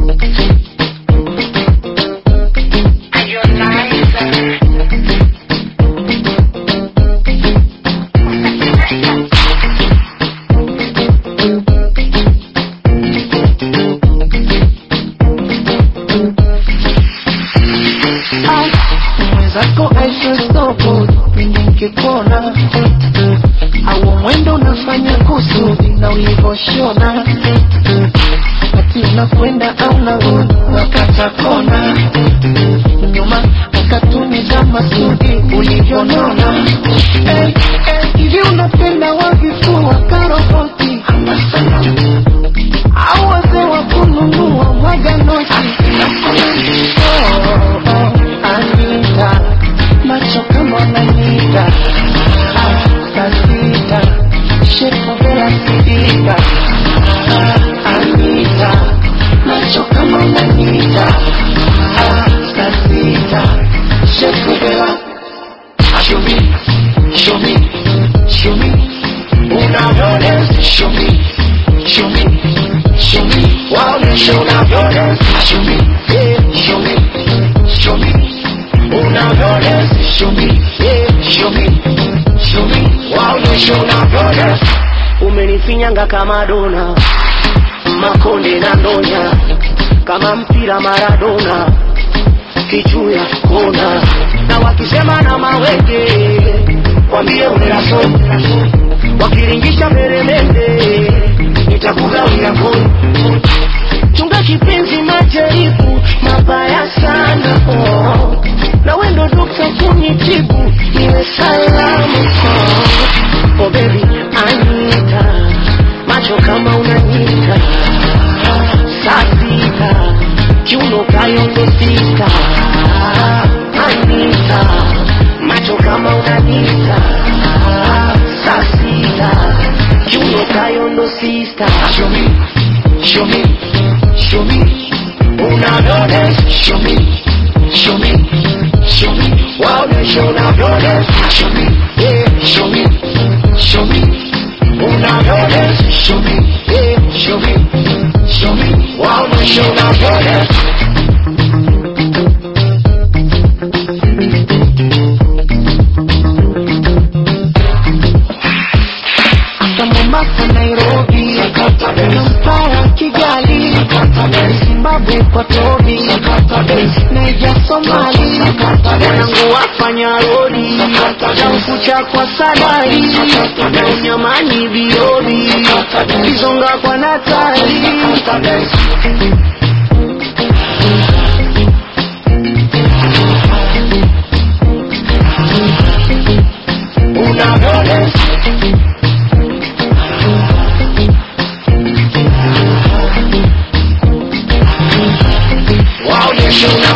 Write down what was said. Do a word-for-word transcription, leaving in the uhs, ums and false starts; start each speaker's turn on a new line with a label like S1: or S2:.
S1: Zako aisha stoko Pindi kona Awo mwendo unafanya kusudi na ulivoshona Ati unakwenda au narudi wakata kona Nyuma wakatuni za masudi ulivonona. Hey, hey, hivi unapenda wavifu wakarofoti au waze wakununua mwaga noti. Oh, oh, Anita macho kama unanita ah, sasita shepu vela sidika ah, Anita macho kama unanita ah, sasita shepu vela. Show me, show me, show me unavyones. Show me, show me, show me wow, show unavyones. Show me, yeah, show me, show me unavyones. Show me, yeah, show me, show me wow, show unavyones. Umenifinyanga kama dona, makonde na ndonya, kama mpira Maradona, kichuya kona. Na wakisema na mawege wambie unelaso, wakiringisha meremende nitakugawia koni. Chunga kipenzi majaribu mabaya sana oh. Na wendo dokta kunitibu niwe salamu oh. Oh baby Anita macho kama unanita sasita kiuno kayondo sita. Anita macho kama unanita sasita kiuno kayondo sita. Show me, show me, show me unavyones. Show me, show me, show me wow, show unavyones. Show me, yeah, show me, show me unavyones. Show me, yeah, show me, show me wow, show unavyones. Mombasa, Nairobi, Kampala, Kigali, Zimbabwe, kwa Tobi, Nigeria, Somali, wanangu wafanya rodi, chankucha kwa Sadari, na unyamani Biobi, kizonga kwa Natali. Unavyones. Wow, you show